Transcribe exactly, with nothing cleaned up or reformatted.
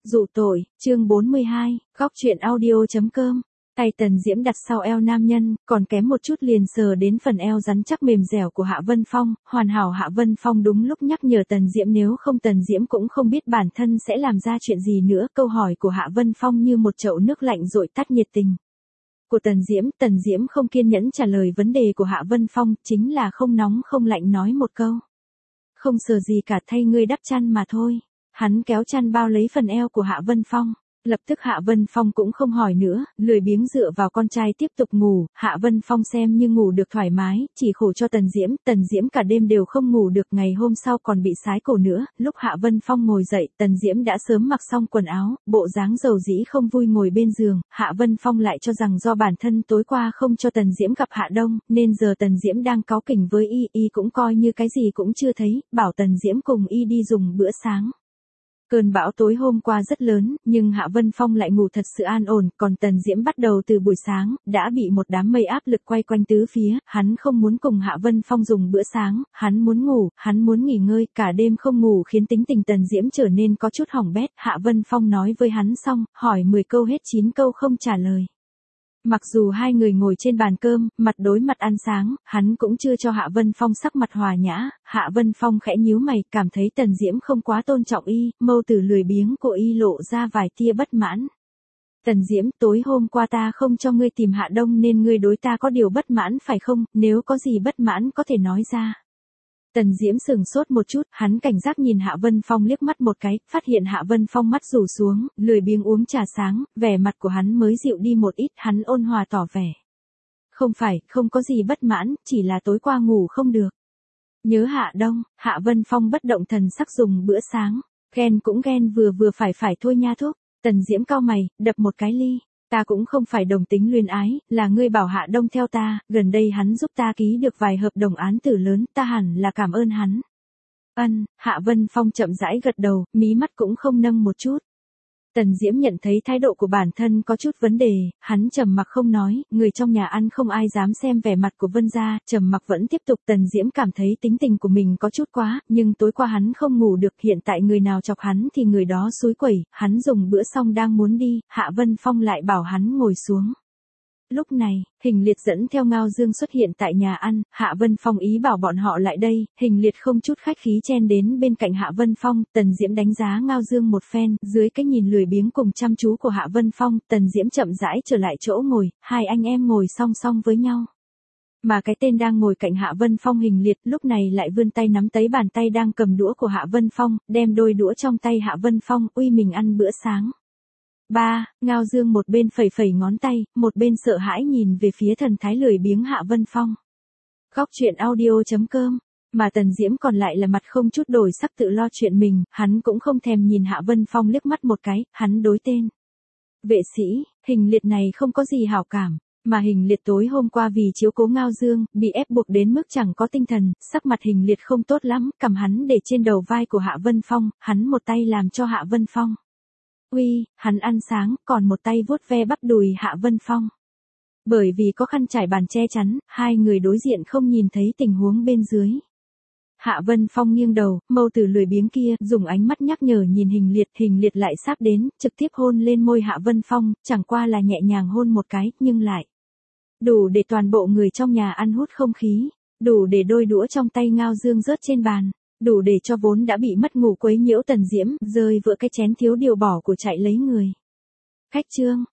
Dụ tội, chương bốn mươi hai, góc truyện audio.com. Tay Tần Diễm đặt sau eo nam nhân, còn kém một chút liền sờ đến phần eo rắn chắc mềm dẻo của Hạ Vân Phong, hoàn hảo Hạ Vân Phong đúng lúc nhắc nhở Tần Diễm, nếu không Tần Diễm cũng không biết bản thân sẽ làm ra chuyện gì nữa. Câu hỏi của Hạ Vân Phong như một chậu nước lạnh dội tắt nhiệt tình của Tần Diễm. Tần Diễm không kiên nhẫn trả lời vấn đề của Hạ Vân Phong, chính là không nóng không lạnh nói một câu. Không sờ gì cả, thay ngươi đắp chăn mà thôi. Hắn kéo chăn bao lấy phần eo của Hạ Vân Phong. Lập tức Hạ Vân Phong cũng không hỏi nữa, lười biếng dựa vào con trai tiếp tục ngủ. Hạ Vân Phong xem như ngủ được thoải mái, chỉ khổ cho Tần Diễm. Tần Diễm cả đêm đều không ngủ được, ngày hôm sau còn bị sái cổ nữa. Lúc Hạ Vân Phong ngồi dậy, Tần Diễm đã sớm mặc xong quần áo, bộ dáng dầu dĩ không vui ngồi bên giường. Hạ Vân Phong lại cho rằng do bản thân tối qua không cho Tần Diễm gặp Hạ Đông, nên giờ Tần Diễm đang cáu kỉnh với y, y cũng coi như cái gì cũng chưa thấy, bảo Tần Diễm cùng y đi dùng bữa sáng. Cơn bão tối hôm qua rất lớn, nhưng Hạ Vân Phong lại ngủ thật sự an ổn, còn Tần Diễm bắt đầu từ buổi sáng, đã bị một đám mây áp lực quay quanh tứ phía. Hắn không muốn cùng Hạ Vân Phong dùng bữa sáng, hắn muốn ngủ, hắn muốn nghỉ ngơi. Cả đêm không ngủ khiến tính tình Tần Diễm trở nên có chút hỏng bét. Hạ Vân Phong nói với hắn xong, hỏi mười câu hết chín câu không trả lời. Mặc dù hai người ngồi trên bàn cơm, mặt đối mặt ăn sáng, hắn cũng chưa cho Hạ Vân Phong sắc mặt hòa nhã. Hạ Vân Phong khẽ nhíu mày, cảm thấy Tần Diễm không quá tôn trọng y, mâu tử lười biếng của y lộ ra vài tia bất mãn. Tần Diễm, tối hôm qua ta không cho ngươi tìm Hạ Đông nên ngươi đối ta có điều bất mãn phải không? Nếu có gì bất mãn có thể nói ra. Tần Diễm sừng sốt một chút, hắn cảnh giác nhìn Hạ Vân Phong liếc mắt một cái, phát hiện Hạ Vân Phong mắt rủ xuống, lười biếng uống trà sáng, vẻ mặt của hắn mới dịu đi một ít. Hắn ôn hòa tỏ vẻ. Không phải, không có gì bất mãn, chỉ là tối qua ngủ không được. Nhớ Hạ Đông. Hạ Vân Phong bất động thần sắc dùng bữa sáng. Ghen cũng ghen vừa vừa phải phải thôi nha thúc. Tần Diễm cau mày, đập một cái ly. Ta cũng không phải đồng tính luyến ái, là ngươi bảo Hạ Đông theo ta, gần đây hắn giúp ta ký được vài hợp đồng án tử lớn, ta hẳn là cảm ơn hắn. Ân, Hạ Vân Phong chậm rãi gật đầu, mí mắt cũng không nâng một chút. Tần Diễm nhận thấy thái độ của bản thân có chút vấn đề, hắn trầm mặc không nói, người trong nhà ăn không ai dám xem vẻ mặt của Vân gia, trầm mặc vẫn tiếp tục. Tần Diễm cảm thấy tính tình của mình có chút quá, nhưng tối qua hắn không ngủ được, hiện tại người nào chọc hắn thì người đó xúi quẩy. Hắn dùng bữa xong đang muốn đi, Hạ Vân Phong lại bảo hắn ngồi xuống. Lúc này, Hình Liệt dẫn theo Ngao Dương xuất hiện tại nhà ăn. Hạ Vân Phong ý bảo bọn họ lại đây, Hình Liệt không chút khách khí chen đến bên cạnh Hạ Vân Phong. Tần Diễm đánh giá Ngao Dương một phen, dưới cái nhìn lười biếng cùng chăm chú của Hạ Vân Phong, Tần Diễm chậm rãi trở lại chỗ ngồi, hai anh em ngồi song song với nhau. Mà cái tên đang ngồi cạnh Hạ Vân Phong Hình Liệt lúc này lại vươn tay nắm lấy bàn tay đang cầm đũa của Hạ Vân Phong, đem đôi đũa trong tay Hạ Vân Phong, uy mình ăn bữa sáng. Ba, Ngao Dương một bên phẩy phẩy ngón tay, một bên sợ hãi nhìn về phía thần thái lười biếng Hạ Vân Phong. Góc truyện audio.com. Mà Tần Diễm còn lại là mặt không chút đổi sắc tự lo chuyện mình, hắn cũng không thèm nhìn Hạ Vân Phong liếc mắt một cái, hắn đối tên vệ sĩ, Hình Liệt này không có gì hảo cảm. Mà Hình Liệt tối hôm qua vì chiếu cố Ngao Dương, bị ép buộc đến mức chẳng có tinh thần, sắc mặt Hình Liệt không tốt lắm, cầm hắn để trên đầu vai của Hạ Vân Phong, hắn một tay làm cho Hạ Vân Phong. Uy, hắn ăn sáng, còn một tay vuốt ve bắp đùi Hạ Vân Phong. Bởi vì có khăn trải bàn che chắn, hai người đối diện không nhìn thấy tình huống bên dưới. Hạ Vân Phong nghiêng đầu, mâu tử lười biếng kia, dùng ánh mắt nhắc nhở nhìn Hình Liệt. Hình Liệt lại sáp đến, trực tiếp hôn lên môi Hạ Vân Phong, chẳng qua là nhẹ nhàng hôn một cái, nhưng lại đủ để toàn bộ người trong nhà ăn hút không khí, đủ để đôi đũa trong tay Ngao Dương rớt trên bàn, đủ để cho vốn đã bị mất ngủ quấy nhiễu Tần Diễm, rơi vỡ cái chén thiếu điều bỏ của chạy lấy người. Khách trương,